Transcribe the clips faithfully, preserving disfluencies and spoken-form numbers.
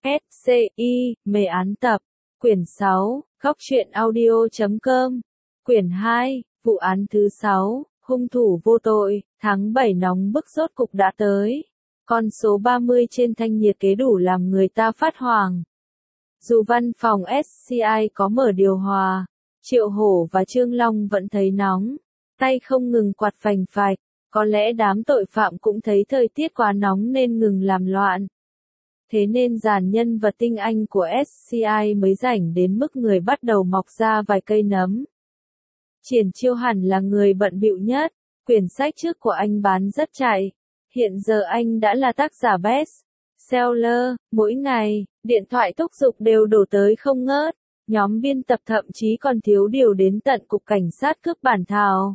ét xê i, mê án tập, quyển sáu, góc truyện audio chấm com, quyển hai, vụ án thứ sáu, hung thủ vô tội, tháng bảy nóng bức rốt cục đã tới. Con số ba mươi trên thanh nhiệt kế đủ làm người ta phát hoảng. Dù văn phòng ét xê i có mở điều hòa, Triệu Hổ và Trương Long vẫn thấy nóng, tay không ngừng quạt phành phạch, có lẽ đám tội phạm cũng thấy thời tiết quá nóng nên ngừng làm loạn. Thế nên dàn nhân vật tinh anh của ét xê i mới rảnh đến mức người bắt đầu mọc ra vài cây nấm. Triển Chiêu hẳn là người bận bịu nhất, quyển sách trước của anh bán rất chạy. Hiện giờ anh đã là tác giả best seller, mỗi ngày, điện thoại thúc giục đều đổ tới không ngớt, nhóm biên tập thậm chí còn thiếu điều đến tận cục cảnh sát cướp bản thảo.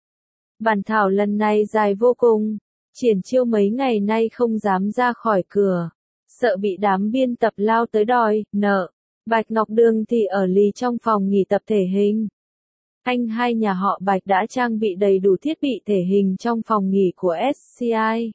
Bản thảo lần này dài vô cùng, Triển Chiêu mấy ngày nay không dám ra khỏi cửa, sợ bị đám biên tập lao tới đòi nợ. Bạch Ngọc Đường thì ở lì trong phòng nghỉ tập thể hình. Anh hai nhà họ Bạch đã trang bị đầy đủ thiết bị thể hình trong phòng nghỉ của ét xê i.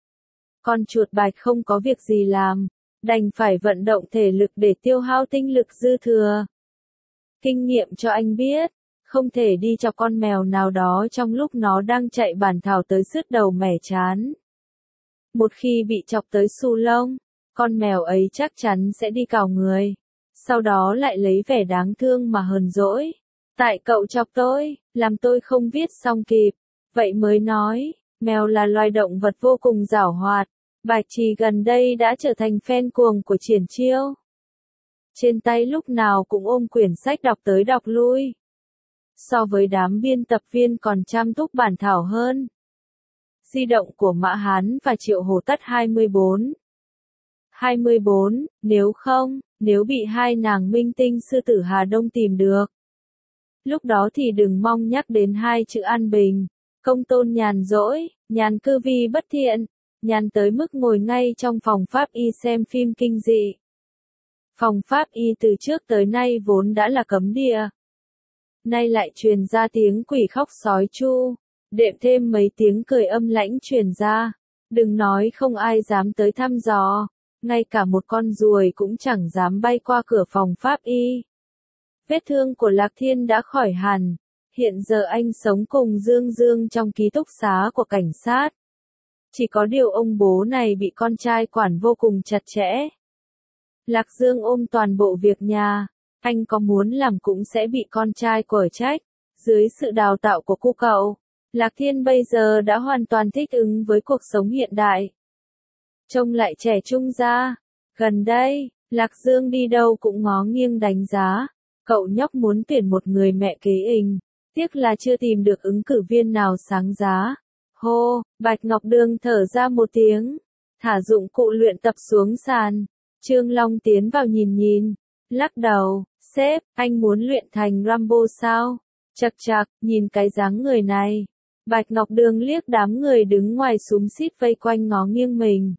Con chuột Bạch không có việc gì làm, đành phải vận động thể lực để tiêu hao tinh lực dư thừa. Kinh nghiệm cho anh biết, không thể đi cho con mèo nào đó trong lúc nó đang chạy bản thảo tới sứt đầu mẻ chán. Một khi bị chọc tới xù lông, con mèo ấy chắc chắn sẽ đi cào người, sau đó lại lấy vẻ đáng thương mà hờn dỗi. Tại cậu chọc tôi, làm tôi không viết xong kịp, vậy mới nói, mèo là loài động vật vô cùng giảo hoạt. Bạch Trì gần đây đã trở thành fan cuồng của Triển Chiêu. Trên tay lúc nào cũng ôm quyển sách đọc tới đọc lui. So với đám biên tập viên còn chăm thúc bản thảo hơn. Di động của Mã Hán và Triệu Hổ tắt hai mươi bốn. hai mươi bốn, nếu không, nếu bị hai nàng minh tinh sư tử Hà Đông tìm được. Lúc đó thì đừng mong nhắc đến hai chữ an bình, công tôn nhàn rỗi, nhàn cư vi bất thiện, nhàn tới mức ngồi ngay trong phòng pháp y xem phim kinh dị. Phòng pháp y từ trước tới nay vốn đã là cấm địa. Nay lại truyền ra tiếng quỷ khóc sói chu, đệm thêm mấy tiếng cười âm lãnh truyền ra, đừng nói không ai dám tới thăm dò, ngay cả một con ruồi cũng chẳng dám bay qua cửa phòng pháp y. Vết thương của Lạc Thiên đã khỏi hẳn, hiện giờ anh sống cùng Dương Dương trong ký túc xá của cảnh sát. Chỉ có điều ông bố này bị con trai quản vô cùng chặt chẽ. Lạc Dương ôm toàn bộ việc nhà, anh có muốn làm cũng sẽ bị con trai quở trách. Dưới sự đào tạo của cô cậu, Lạc Thiên bây giờ đã hoàn toàn thích ứng với cuộc sống hiện đại. Trông lại trẻ trung ra. Gần đây, Lạc Dương đi đâu cũng ngó nghiêng đánh giá. Cậu nhóc muốn tuyển một người mẹ kế hình, tiếc là chưa tìm được ứng cử viên nào sáng giá. Hô, Bạch Ngọc Đường thở ra một tiếng, thả dụng cụ luyện tập xuống sàn. Trương Long tiến vào nhìn nhìn, lắc đầu, sếp, anh muốn luyện thành Rambo sao? Chậc chậc, nhìn cái dáng người này. Bạch Ngọc Đường liếc đám người đứng ngoài xúm xít vây quanh ngó nghiêng mình.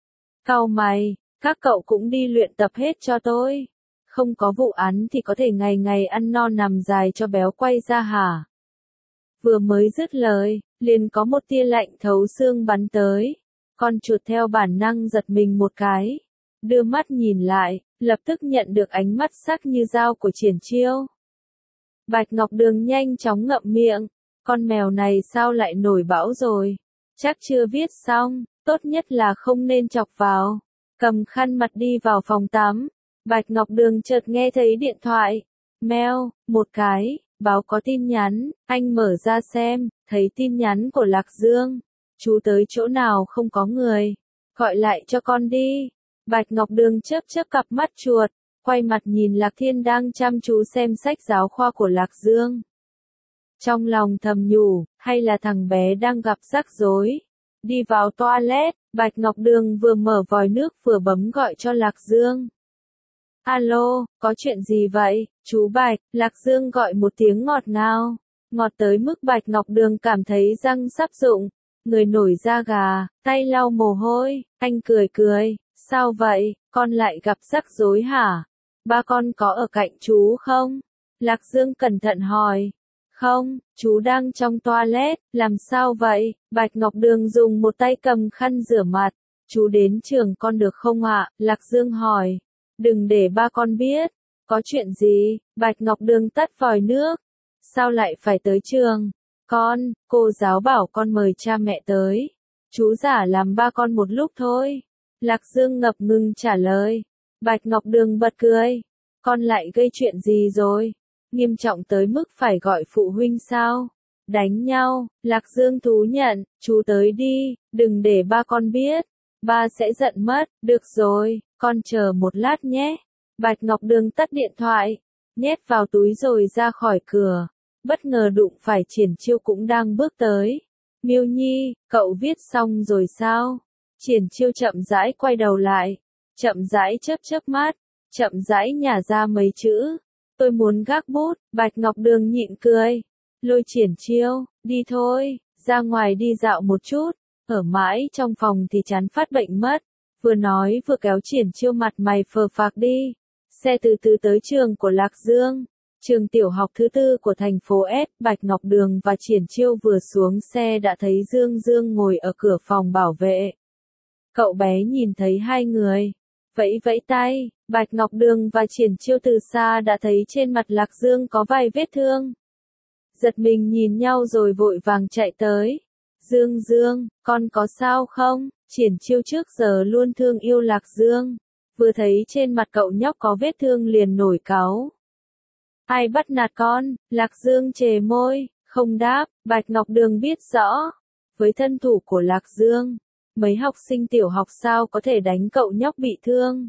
Cau mày, các cậu cũng đi luyện tập hết cho tôi. Không có vụ án thì có thể ngày ngày ăn no nằm dài cho béo quay ra hả? Vừa mới dứt lời, liền có một tia lạnh thấu xương bắn tới. Con chuột theo bản năng giật mình một cái. Đưa mắt nhìn lại, lập tức nhận được ánh mắt sắc như dao của Triển Chiêu. Bạch Ngọc Đường nhanh chóng ngậm miệng. Con mèo này sao lại nổi bão rồi? Chắc chưa viết xong, tốt nhất là không nên chọc vào. Cầm khăn mặt đi vào phòng tắm. Bạch Ngọc Đường chợt nghe thấy điện thoại. Meo, một cái, báo có tin nhắn, anh mở ra xem, thấy tin nhắn của Lạc Dương. Chú tới chỗ nào không có người, gọi lại cho con đi. Bạch Ngọc Đường chớp chớp cặp mắt chuột, quay mặt nhìn Lạc Thiên đang chăm chú xem sách giáo khoa của Lạc Dương. Trong lòng thầm nhủ, hay là thằng bé đang gặp rắc rối. Đi vào toilet, Bạch Ngọc Đường vừa mở vòi nước vừa bấm gọi cho Lạc Dương. Alo, có chuyện gì vậy, chú Bạch? Lạc Dương gọi một tiếng ngọt ngào, ngọt tới mức Bạch Ngọc Đường cảm thấy răng sắp rụng, người nổi da gà, tay lau mồ hôi, anh cười cười, sao vậy, con lại gặp rắc rối hả? Ba con có ở cạnh chú không? Lạc Dương cẩn thận hỏi. Không, chú đang trong toilet, làm sao vậy? Bạch Ngọc Đường dùng một tay cầm khăn rửa mặt. Chú đến trường con được không ạ? Lạc Dương hỏi. đừng để ba con biết. Có chuyện gì? Bạch Ngọc Đường tắt vòi nước. Sao lại phải tới trường? Con, cô giáo bảo con mời cha mẹ tới. Chú giả làm ba con một lúc thôi. Lạc Dương ngập ngừng trả lời. Bạch Ngọc Đường bật cười. Con lại gây chuyện gì rồi? Nghiêm trọng tới mức phải gọi phụ huynh sao? Đánh nhau, Lạc Dương thú nhận, chú tới đi, đừng để ba con biết. Ba sẽ giận mất, được rồi, con chờ một lát nhé. Bạch Ngọc Đường tắt điện thoại, nhét vào túi rồi ra khỏi cửa. Bất ngờ đụng phải Triển Chiêu cũng đang bước tới. Miêu Nhi, cậu viết xong rồi sao? Triển Chiêu chậm rãi quay đầu lại, chậm rãi chớp chớp mắt, chậm rãi nhả ra mấy chữ. Tôi muốn gác bút. Bạch Ngọc Đường nhịn cười, lôi Triển Chiêu, đi thôi, ra ngoài đi dạo một chút. Ở mãi trong phòng thì chán phát bệnh mất. Vừa nói vừa kéo Triển Chiêu mặt mày phờ phạc đi. Xe từ từ tới trường của Lạc Dương, trường tiểu học thứ tư của thành phố S. Bạch Ngọc Đường và Triển Chiêu vừa xuống xe đã thấy Dương Dương ngồi ở cửa phòng bảo vệ. Cậu bé nhìn thấy hai người, vẫy vẫy tay. Bạch Ngọc Đường và Triển Chiêu từ xa đã thấy trên mặt Lạc Dương có vài vết thương. Giật mình nhìn nhau rồi vội vàng chạy tới. Dương Dương, con có sao không? Triển Chiêu trước giờ luôn thương yêu Lạc Dương. Vừa thấy trên mặt cậu nhóc có vết thương liền nổi cáu. Ai bắt nạt con? Lạc Dương chề môi, không đáp. Bạch Ngọc Đường biết rõ. Với thân thủ của Lạc Dương, mấy học sinh tiểu học sao có thể đánh cậu nhóc bị thương.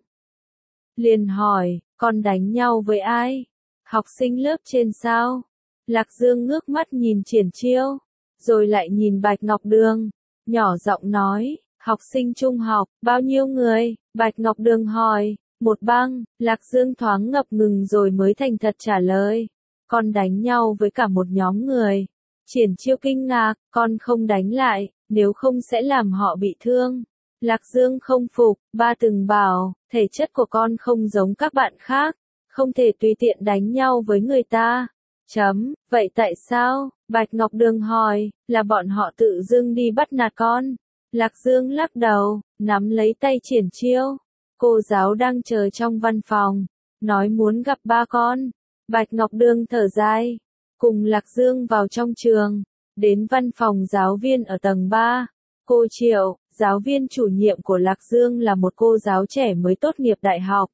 Liền hỏi, con đánh nhau với ai? Học sinh lớp trên sao? Lạc Dương ngước mắt nhìn Triển Chiêu, rồi lại nhìn Bạch Ngọc Đường, nhỏ giọng nói, học sinh trung học, bao nhiêu người? Bạch Ngọc Đường hỏi, một băng. Lạc Dương thoáng ngập ngừng rồi mới thành thật trả lời, con đánh nhau với cả một nhóm người. Triển Chiêu kinh ngạc, con không đánh lại, nếu không sẽ làm họ bị thương. Lạc Dương không phục, ba từng bảo, thể chất của con không giống các bạn khác, không thể tùy tiện đánh nhau với người ta. Chấm, vậy tại sao? Bạch Ngọc Đường hỏi, là bọn họ tự dưng đi bắt nạt con. Lạc Dương lắc đầu, nắm lấy tay Triển Chiêu. Cô giáo đang chờ trong văn phòng, nói muốn gặp ba con. Bạch Ngọc Đường thở dài, cùng Lạc Dương vào trong trường, đến văn phòng giáo viên ở tầng ba. Cô Triệu, giáo viên chủ nhiệm của Lạc Dương là một cô giáo trẻ mới tốt nghiệp đại học.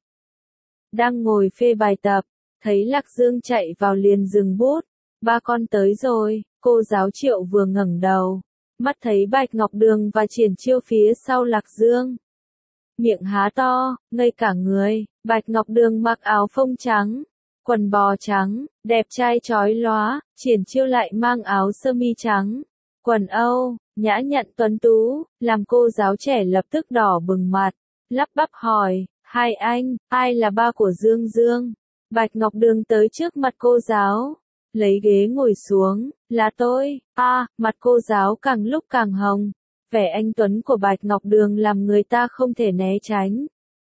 Đang ngồi phê bài tập, thấy Lạc Dương chạy vào liền dừng bút. Ba con tới rồi. Cô giáo Triệu vừa ngẩng đầu, mắt thấy Bạch Ngọc Đường và Triển Chiêu phía sau Lạc Dương. Miệng há to, ngây cả người. Bạch Ngọc Đường mặc áo phông trắng, quần bò trắng, đẹp trai chói lóa. Triển Chiêu lại mang áo sơ mi trắng, quần Âu, nhã nhặn tuấn tú, làm cô giáo trẻ lập tức đỏ bừng mặt, lắp bắp hỏi, hai anh, ai là ba của Dương Dương? Bạch Ngọc Đường tới trước mặt cô giáo, lấy ghế ngồi xuống, là tôi. A, à, mặt cô giáo càng lúc càng hồng, vẻ anh tuấn của Bạch Ngọc Đường làm người ta không thể né tránh.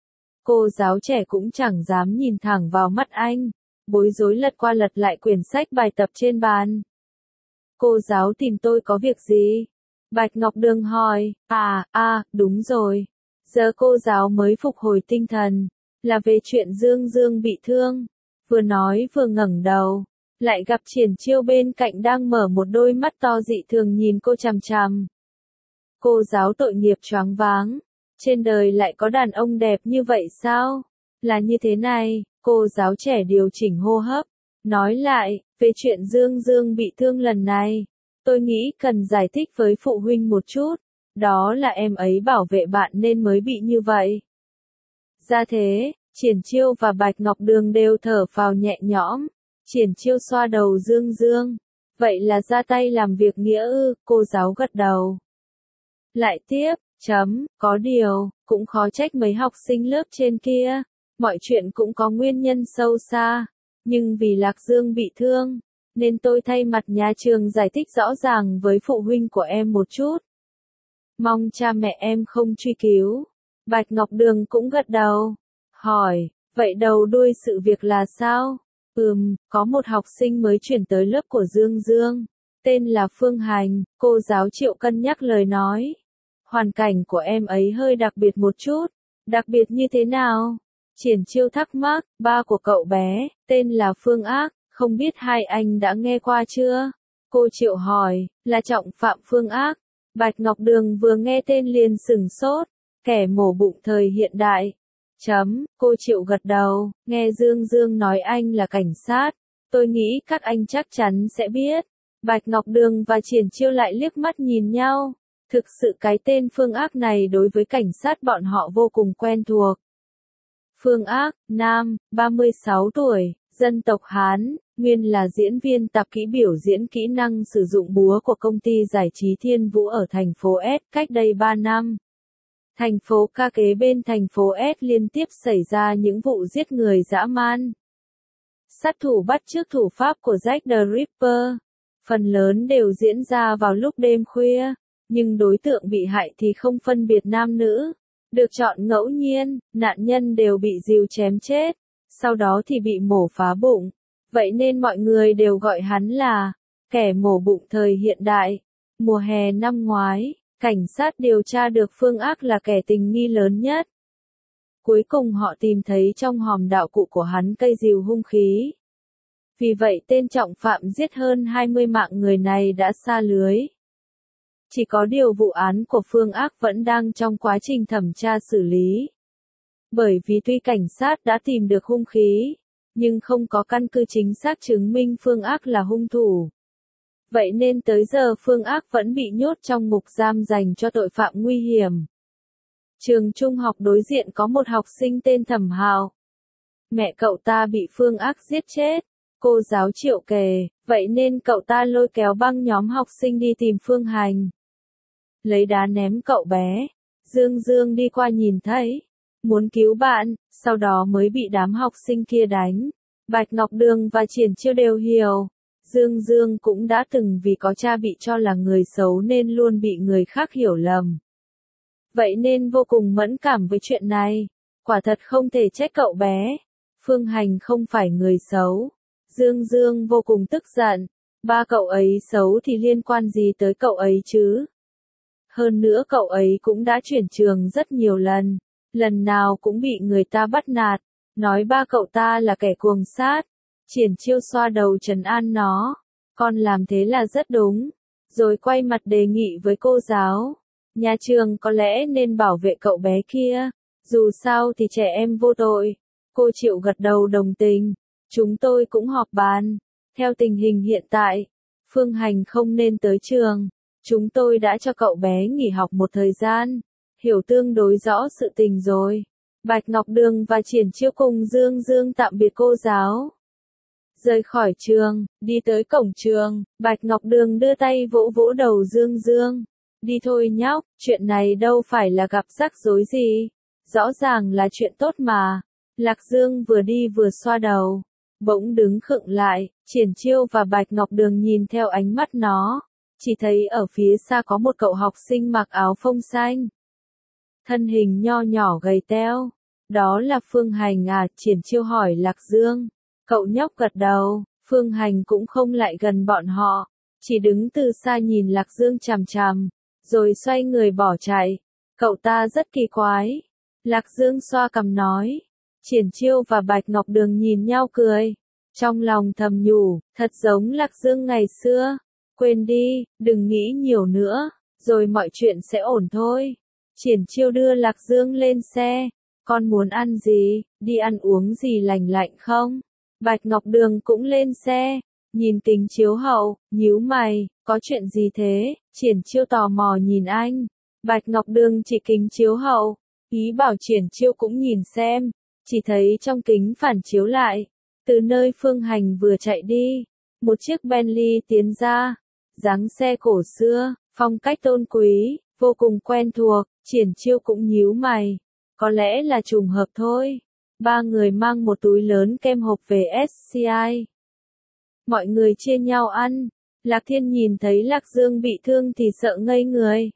Cô giáo trẻ cũng chẳng dám nhìn thẳng vào mắt anh, bối rối lật qua lật lại quyển sách bài tập trên bàn. Cô giáo tìm tôi có việc gì? Bạch Ngọc Đường hỏi. À, à, đúng rồi. Giờ cô giáo mới phục hồi tinh thần, là về chuyện Dương Dương bị thương. Vừa nói vừa ngẩng đầu, lại gặp Triển Chiêu bên cạnh đang mở một đôi mắt to dị thường nhìn cô chằm chằm. Cô giáo tội nghiệp choáng váng. Trên đời lại có đàn ông đẹp như vậy sao? Là như thế này, cô giáo trẻ điều chỉnh hô hấp, nói lại, về chuyện Dương Dương bị thương lần này, tôi nghĩ cần giải thích với phụ huynh một chút. Đó là em ấy bảo vệ bạn nên mới bị như vậy. Ra thế, Triển Chiêu và Bạch Ngọc Đường đều thở phào nhẹ nhõm. Triển Chiêu xoa đầu Dương Dương. Vậy là ra tay làm việc nghĩa ư? Cô giáo gật đầu. Lại tiếp, chấm, có điều, cũng khó trách mấy học sinh lớp trên kia. Mọi chuyện cũng có nguyên nhân sâu xa. Nhưng vì Lạc Dương bị thương, nên tôi thay mặt nhà trường giải thích rõ ràng với phụ huynh của em một chút. Mong cha mẹ em không truy cứu. Bạch Ngọc Đường cũng gật đầu. Hỏi, vậy đầu đuôi sự việc là sao? Ừm, có một học sinh mới chuyển tới lớp của Dương Dương. Tên là Phương Hành. Cô giáo Triệu cân nhắc lời nói. Hoàn cảnh của em ấy hơi đặc biệt một chút. Đặc biệt như thế nào? Triển Chiêu thắc mắc, ba của cậu bé, tên là Phương Ác, không biết hai anh đã nghe qua chưa? Cô Triệu hỏi, là trọng phạm Phương Ác. Bạch Ngọc Đường vừa nghe tên liền sửng sốt, kẻ mổ bụng thời hiện đại. Chấm, cô Triệu gật đầu, nghe Dương Dương nói anh là cảnh sát, tôi nghĩ các anh chắc chắn sẽ biết. Bạch Ngọc Đường và Triển Chiêu lại liếc mắt nhìn nhau, thực sự cái tên Phương Ác này đối với cảnh sát bọn họ vô cùng quen thuộc. Phương Ác, nam, ba mươi sáu tuổi, dân tộc Hán, nguyên là diễn viên tạp kỹ biểu diễn kỹ năng sử dụng búa của công ty giải trí Thiên Vũ ở thành phố S cách đây ba năm. Thành phố ca kế bên thành phố S liên tiếp xảy ra những vụ giết người dã man. Sát thủ bắt chước thủ pháp của Jack the Ripper. Phần lớn đều diễn ra vào lúc đêm khuya, nhưng đối tượng bị hại thì không phân biệt nam nữ. Được chọn ngẫu nhiên, nạn nhân đều bị dìu chém chết, sau đó thì bị mổ phá bụng. Vậy nên mọi người đều gọi hắn là kẻ mổ bụng thời hiện đại. Mùa hè năm ngoái, cảnh sát điều tra được Phương Ác là kẻ tình nghi lớn nhất. Cuối cùng họ tìm thấy trong hòm đạo cụ của hắn cây dìu hung khí. Vì vậy tên trọng phạm giết hơn hai mươi mạng người này đã sa lưới. Chỉ có điều vụ án của Phương Ác vẫn đang trong quá trình thẩm tra xử lý. Bởi vì tuy cảnh sát đã tìm được hung khí, nhưng không có căn cứ chính xác chứng minh Phương Ác là hung thủ. Vậy nên tới giờ Phương Ác vẫn bị nhốt trong ngục giam dành cho tội phạm nguy hiểm. Trường trung học đối diện có một học sinh tên Thẩm Hào. Mẹ cậu ta bị Phương Ác giết chết. Cô giáo Triệu kể, vậy nên cậu ta lôi kéo băng nhóm học sinh đi tìm Phương Hành. Lấy đá ném cậu bé. Dương Dương đi qua nhìn thấy, muốn cứu bạn, sau đó mới bị đám học sinh kia đánh. Bạch Ngọc Đường và Triển Chiêu đều hiểu. Dương Dương cũng đã từng vì có cha bị cho là người xấu nên luôn bị người khác hiểu lầm. Vậy nên vô cùng mẫn cảm với chuyện này. Quả thật không thể trách cậu bé. Phương Hành không phải người xấu. Dương Dương vô cùng tức giận. Ba cậu ấy xấu thì liên quan gì tới cậu ấy chứ? Hơn nữa cậu ấy cũng đã chuyển trường rất nhiều lần. Lần nào cũng bị người ta bắt nạt. Nói ba cậu ta là kẻ cuồng sát. Triển Chiêu xoa đầu trấn an nó. Con làm thế là rất đúng. Rồi quay mặt đề nghị với cô giáo. Nhà trường có lẽ nên bảo vệ cậu bé kia. Dù sao thì trẻ em vô tội. Cô Triệu gật đầu đồng tình. Chúng tôi cũng họp bàn. Theo tình hình hiện tại, Phương Hành không nên tới trường. Chúng tôi đã cho cậu bé nghỉ học một thời gian. Hiểu tương đối rõ sự tình rồi. Bạch Ngọc Đường và Triển Chiêu cùng Dương Dương tạm biệt cô giáo. Rời khỏi trường, đi tới cổng trường, Bạch Ngọc Đường đưa tay vỗ vỗ đầu Dương Dương. Đi thôi nhóc, chuyện này đâu phải là gặp rắc rối gì. Rõ ràng là chuyện tốt mà. Lạc Dương vừa đi vừa xoa đầu. Bỗng đứng khựng lại, Triển Chiêu và Bạch Ngọc Đường nhìn theo ánh mắt nó. Chỉ thấy ở phía xa có một cậu học sinh mặc áo phông xanh. Thân hình nho nhỏ gầy teo. Đó là Phương Hành à? Triển Chiêu hỏi Lạc Dương. Cậu nhóc gật đầu. Phương Hành cũng không lại gần bọn họ. Chỉ đứng từ xa nhìn Lạc Dương chằm chằm. Rồi xoay người bỏ chạy. Cậu ta rất kỳ quái. Lạc Dương xoa cằm nói. Triển Chiêu và Bạch Ngọc Đường nhìn nhau cười. Trong lòng thầm nhủ, thật giống Lạc Dương ngày xưa. Quên đi, đừng nghĩ nhiều nữa, rồi mọi chuyện sẽ ổn thôi. Triển Chiêu đưa Lạc Dương lên xe. Con muốn ăn gì, đi ăn uống gì lành lạnh không? Bạch Ngọc Đường cũng lên xe. Nhìn kính chiếu hậu, nhíu mày, có chuyện gì thế? Triển Chiêu tò mò nhìn anh. Bạch Ngọc Đường chỉ kính chiếu hậu. Ý bảo Triển Chiêu cũng nhìn xem. Chỉ thấy trong kính phản chiếu lại. Từ nơi Phương Hành vừa chạy đi. Một chiếc Bentley tiến ra. Dáng xe cổ xưa, phong cách tôn quý, vô cùng quen thuộc. Triển Chiêu cũng nhíu mày. Có lẽ là trùng hợp thôi. Ba người mang một túi lớn kem hộp về ét xê i. Mọi người chia nhau ăn. Lạc Thiên nhìn thấy Lạc Dương bị thương thì sợ ngây người.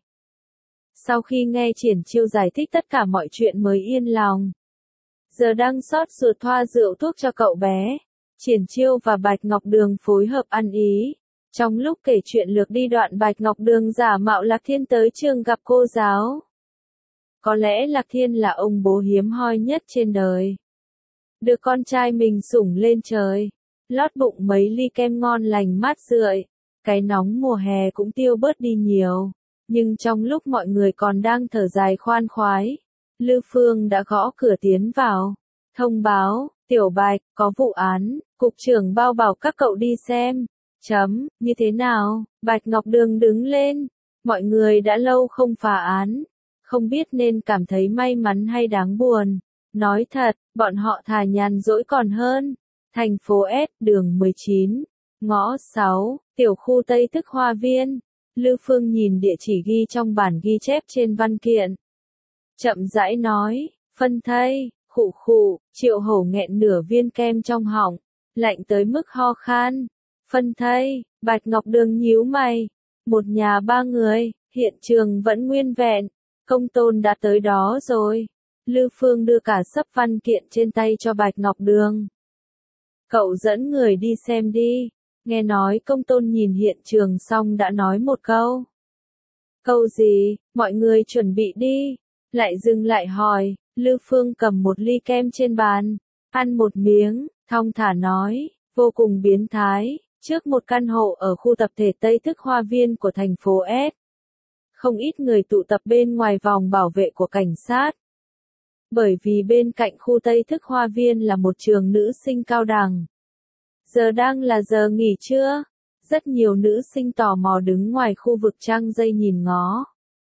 Sau khi nghe Triển Chiêu giải thích tất cả mọi chuyện mới yên lòng. Giờ đang xót ruột thoa rượu thuốc cho cậu bé. Triển Chiêu và Bạch Ngọc Đường phối hợp ăn ý. Trong lúc kể chuyện lược đi đoạn Bạch Ngọc Đường giả mạo Lạc Thiên tới trường gặp cô giáo. Có lẽ Lạc Thiên là ông bố hiếm hoi nhất trên đời. đưa con trai mình sủng lên trời, lót bụng mấy ly kem ngon lành mát rượi, cái nóng mùa hè cũng tiêu bớt đi nhiều. Nhưng trong lúc mọi người còn đang thở dài khoan khoái, Lư Phương đã gõ cửa tiến vào, thông báo, Tiểu Bạch, có vụ án, cục trưởng bao bảo các cậu đi xem. Chấm, như thế nào? Bạch Ngọc Đường đứng lên, mọi người đã lâu không phá án, không biết nên cảm thấy may mắn hay đáng buồn. Nói thật, bọn họ thà nhàn rỗi còn hơn. Thành phố S, đường mười chín, ngõ sáu, tiểu khu Tây Thức Hoa Viên. Lư Phương nhìn địa chỉ ghi trong bản ghi chép trên văn kiện. Chậm rãi nói, phân thây, khụ khụ, Triệu Hổ nghẹn nửa viên kem trong họng, lạnh tới mức ho khan. Phân thây, Bạch Ngọc Đường nhíu mày. Một nhà ba người, hiện trường vẫn nguyên vẹn, công tôn đã tới đó rồi. Lư Phương đưa cả sấp văn kiện trên tay cho Bạch Ngọc Đường. Cậu dẫn người đi xem đi. Nghe nói công tôn nhìn hiện trường xong đã nói một câu. Câu gì? Mọi người chuẩn bị đi. Lại dừng lại hỏi. Lư Phương cầm một ly kem trên bàn, ăn một miếng, thong thả nói, vô cùng biến thái. Trước một căn hộ ở khu tập thể Tây Thức Hoa Viên của thành phố S. Không ít người tụ tập bên ngoài vòng bảo vệ của cảnh sát. Bởi vì bên cạnh khu Tây Thức Hoa Viên là một trường nữ sinh cao đẳng. Giờ đang là giờ nghỉ trưa. Rất nhiều nữ sinh tò mò đứng ngoài khu vực trăng dây nhìn ngó.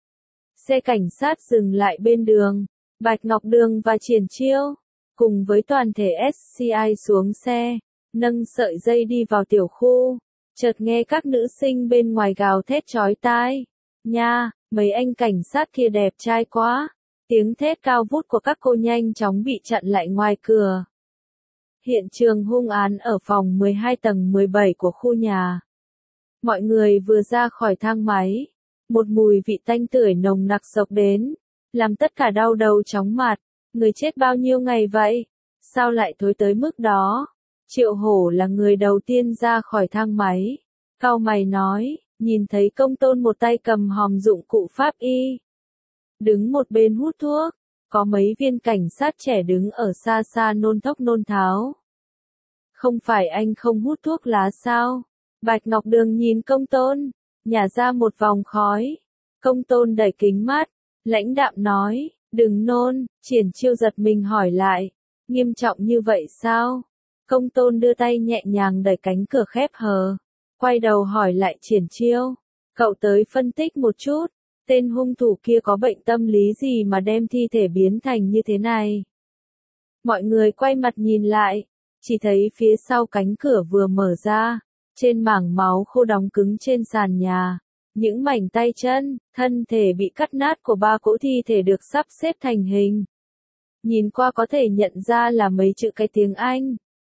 Xe cảnh sát dừng lại bên đường. Bạch Ngọc Đường và Triển Chiêu, cùng với toàn thể ét xê i xuống xe, nâng sợi dây đi vào tiểu khu. Chợt nghe các nữ sinh bên ngoài gào thét chói tai. Nha, mấy anh cảnh sát kia đẹp trai quá. Tiếng thét cao vút của các cô nhanh chóng bị chặn lại ngoài cửa. Hiện trường hung án ở phòng mười hai tầng mười bảy của khu nhà. Mọi người vừa ra khỏi thang máy, một mùi vị tanh tưởi nồng nặc xộc đến, làm tất cả đau đầu chóng mặt. Người chết bao nhiêu ngày vậy? Sao lại thối tới mức đó? Triệu Hổ là người đầu tiên ra khỏi thang máy. Cau mày nói, nhìn thấy công tôn một tay cầm hòm dụng cụ pháp y. Đứng một bên hút thuốc, có mấy viên cảnh sát trẻ đứng ở xa xa nôn thốc nôn tháo. Không phải anh không hút thuốc lá sao? Bạch Ngọc Đường nhìn công tôn, nhả ra một vòng khói. Công tôn đẩy kính mắt, lãnh đạm nói, đừng nôn. Triển Chiêu giật mình hỏi lại, nghiêm trọng như vậy sao? Công tôn đưa tay nhẹ nhàng đẩy cánh cửa khép hờ, quay đầu hỏi lại Triển Chiêu, cậu tới phân tích một chút, tên hung thủ kia có bệnh tâm lý gì mà đem thi thể biến thành như thế này? Mọi người quay mặt nhìn lại, chỉ thấy phía sau cánh cửa vừa mở ra, trên mảng máu khô đóng cứng trên sàn nhà, những mảnh tay chân, thân thể bị cắt nát của ba cỗ thi thể được sắp xếp thành hình. Nhìn qua có thể nhận ra là mấy chữ cái tiếng Anh.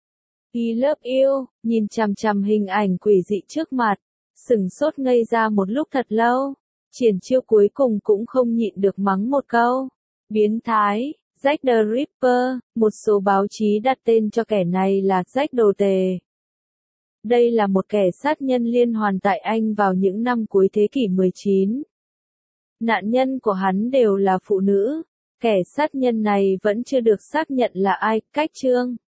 I love you, nhìn chằm chằm hình ảnh quỷ dị trước mặt, sửng sốt ngây ra một lúc thật lâu. Triển Chiêu cuối cùng cũng không nhịn được mắng một câu. Biến thái, Jack the Ripper, một số báo chí đặt tên cho kẻ này là Jack đồ tề. Đây là một kẻ sát nhân liên hoàn tại Anh vào những năm cuối thế kỷ mười chín. Nạn nhân của hắn đều là phụ nữ. Kẻ sát nhân này vẫn chưa được xác nhận là ai. Cách chương